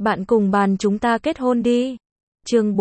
Bạn cùng bàn chúng ta kết hôn đi. Chương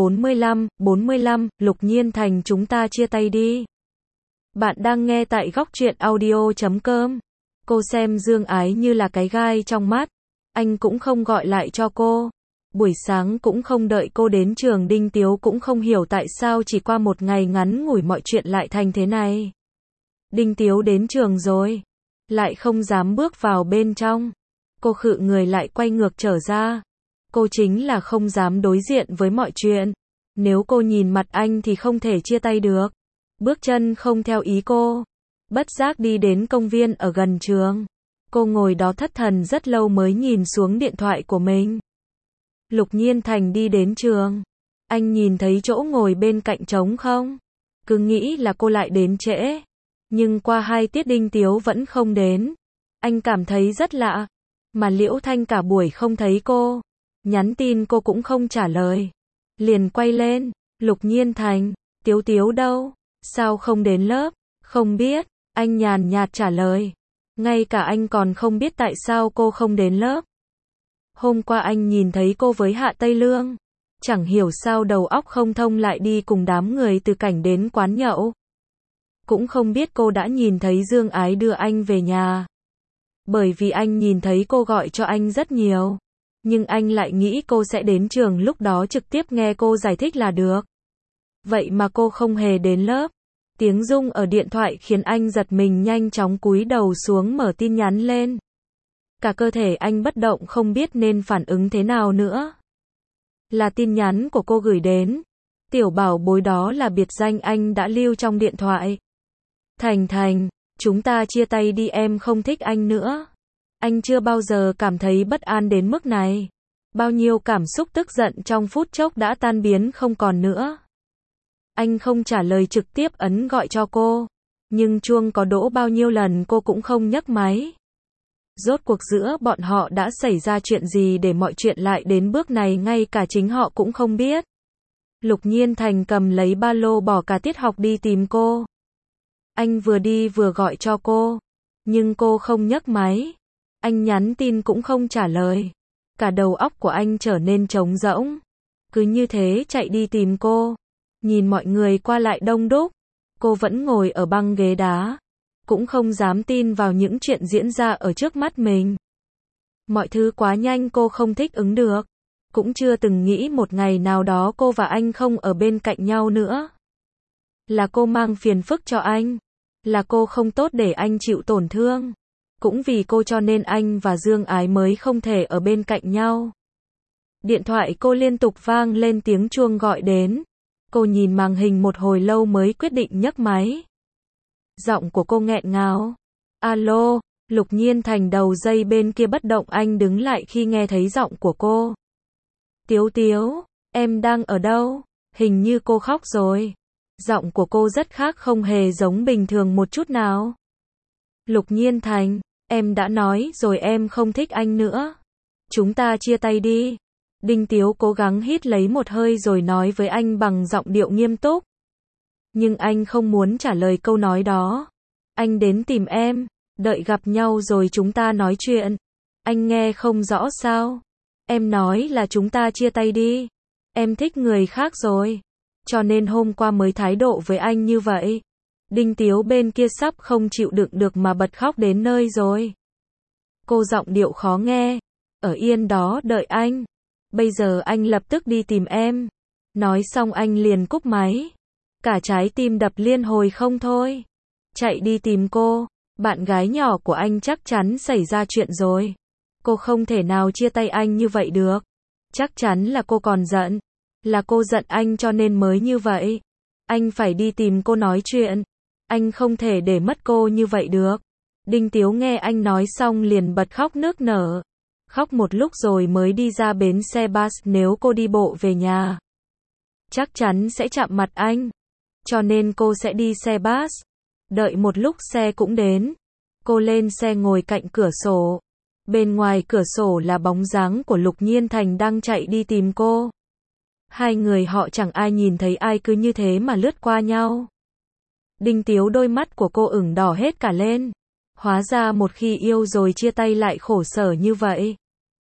45, Lục Nhiên Thành chúng ta chia tay đi. Bạn đang nghe tại góc truyện audio.com. Cô xem Dương Ái như là cái gai trong mắt. Anh cũng không gọi lại cho cô. Buổi sáng cũng không đợi cô đến trường. Đinh Tiếu cũng không hiểu tại sao chỉ qua một ngày ngắn ngủi mọi chuyện lại thành thế này. Đinh Tiếu đến trường rồi. Lại không dám bước vào bên trong. Cô khựng người lại quay ngược trở ra. Cô chính là không dám đối diện với mọi chuyện. Nếu cô nhìn mặt anh thì không thể chia tay được. Bước chân không theo ý cô. Bất giác đi đến công viên ở gần trường. Cô ngồi đó thất thần rất lâu mới nhìn xuống điện thoại của mình. Lục Nhiên Thành đi đến trường. Anh nhìn thấy chỗ ngồi bên cạnh trống không? Cứ nghĩ là cô lại đến trễ. Nhưng qua 2 tiết Đinh Tiếu vẫn không đến. Anh cảm thấy rất lạ. Mà Liễu Thanh cả buổi không thấy cô. Nhắn tin cô cũng không trả lời. Liền quay lên. Lục Nhiên Thành, Tiếu đâu? Sao không đến lớp? Không biết. Anh nhàn nhạt trả lời. Ngay cả anh còn không biết tại sao cô không đến lớp. Hôm qua anh nhìn thấy cô với Hạ Tây Lương. Chẳng hiểu sao đầu óc không thông lại đi cùng đám người từ cảnh đến quán nhậu. Cũng không biết cô đã nhìn thấy Dương Ái đưa anh về nhà. Bởi vì anh nhìn thấy cô gọi cho anh rất nhiều. Nhưng anh lại nghĩ cô sẽ đến trường lúc đó trực tiếp nghe cô giải thích là được. Vậy mà cô không hề đến lớp. Tiếng rung ở điện thoại khiến anh giật mình nhanh chóng cúi đầu xuống mở tin nhắn lên. Cả cơ thể anh bất động không biết nên phản ứng thế nào nữa. Là tin nhắn của cô gửi đến. Tiểu bảo bối đó là biệt danh anh đã lưu trong điện thoại. Thành, chúng ta chia tay đi, em không thích anh nữa. Anh chưa bao giờ cảm thấy bất an đến mức này. Bao nhiêu cảm xúc tức giận trong phút chốc đã tan biến không còn nữa. Anh không trả lời, trực tiếp ấn gọi cho cô. Nhưng chuông có đỗ bao nhiêu lần cô cũng không nhấc máy. Rốt cuộc giữa bọn họ đã xảy ra chuyện gì để mọi chuyện lại đến bước này ngay cả chính họ cũng không biết. Lục Nhiên Thành cầm lấy ba lô bỏ cả tiết học đi tìm cô. Anh vừa đi vừa gọi cho cô. Nhưng cô không nhấc máy. Anh nhắn tin cũng không trả lời. Cả đầu óc của anh trở nên trống rỗng. Cứ như thế chạy đi tìm cô. Nhìn mọi người qua lại đông đúc. Cô vẫn ngồi ở băng ghế đá. Cũng không dám tin vào những chuyện diễn ra ở trước mắt mình. Mọi thứ quá nhanh cô không thích ứng được. Cũng chưa từng nghĩ một ngày nào đó cô và anh không ở bên cạnh nhau nữa. Là cô mang phiền phức cho anh. Là cô không tốt để anh chịu tổn thương. Cũng vì cô cho nên anh và Dương Ái mới không thể ở bên cạnh nhau. Điện thoại cô liên tục vang lên, tiếng chuông gọi đến. Cô nhìn màn hình một hồi lâu mới quyết định nhấc máy. Giọng của cô nghẹn ngào. Alo, Lục Nhiên Thành đầu dây bên kia bất động, anh đứng lại khi nghe thấy giọng của cô. Tiếu, em đang ở đâu? Hình như cô khóc rồi. Giọng của cô rất khác, không hề giống bình thường một chút nào. Lục Nhiên Thành, em đã nói rồi em không thích anh nữa. Chúng ta chia tay đi. Đinh Tiếu cố gắng hít lấy một hơi rồi nói với anh bằng giọng điệu nghiêm túc. Nhưng anh không muốn trả lời câu nói đó. Anh đến tìm em, đợi gặp nhau rồi chúng ta nói chuyện. Anh nghe không rõ sao? Em nói là chúng ta chia tay đi. Em thích người khác rồi. Cho nên hôm qua mới thái độ với anh như vậy. Đinh Tiếu bên kia sắp không chịu đựng được mà bật khóc đến nơi rồi. Cô giọng điệu khó nghe. Ở yên đó đợi anh. Bây giờ anh lập tức đi tìm em. Nói xong anh liền cúp máy. Cả trái tim đập liên hồi không thôi. Chạy đi tìm cô. Bạn gái nhỏ của anh chắc chắn xảy ra chuyện rồi. Cô không thể nào chia tay anh như vậy được. Chắc chắn là cô còn giận. Là cô giận anh cho nên mới như vậy. Anh phải đi tìm cô nói chuyện. Anh không thể để mất cô như vậy được. Đinh Tiếu nghe anh nói xong liền bật khóc nức nở. Khóc một lúc rồi mới đi ra bến xe bus. Nếu cô đi bộ về nhà, chắc chắn sẽ chạm mặt anh. Cho nên cô sẽ đi xe bus. Đợi một lúc xe cũng đến. Cô lên xe ngồi cạnh cửa sổ. Bên ngoài cửa sổ là bóng dáng của Lục Nhiên Thành đang chạy đi tìm cô. Hai người họ chẳng ai nhìn thấy ai, cứ như thế mà lướt qua nhau. Đinh Tiếu đôi mắt của cô ửng đỏ hết cả lên. Hóa ra một khi yêu rồi chia tay lại khổ sở như vậy.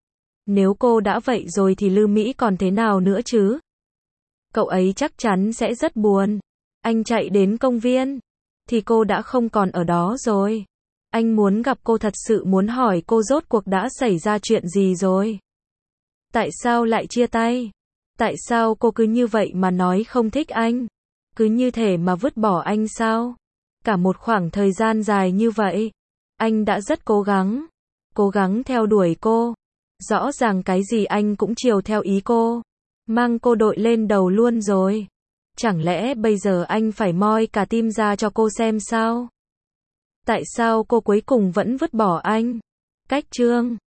Nếu cô đã vậy rồi thì Lư Mỹ còn thế nào nữa chứ? Cậu ấy chắc chắn sẽ rất buồn. Anh chạy đến công viên, thì cô đã không còn ở đó rồi. Anh muốn gặp cô, thật sự muốn hỏi cô rốt cuộc đã xảy ra chuyện gì rồi. Tại sao lại chia tay? Tại sao cô cứ như vậy mà nói không thích anh? Cứ như thể mà vứt bỏ anh sao? Cả một khoảng thời gian dài như vậy, anh đã rất cố gắng theo đuổi cô. Rõ ràng cái gì anh cũng chiều theo ý cô, mang cô đội lên đầu luôn rồi. Chẳng lẽ bây giờ anh phải moi cả tim ra cho cô xem sao? Tại sao cô cuối cùng vẫn vứt bỏ anh? Cách chương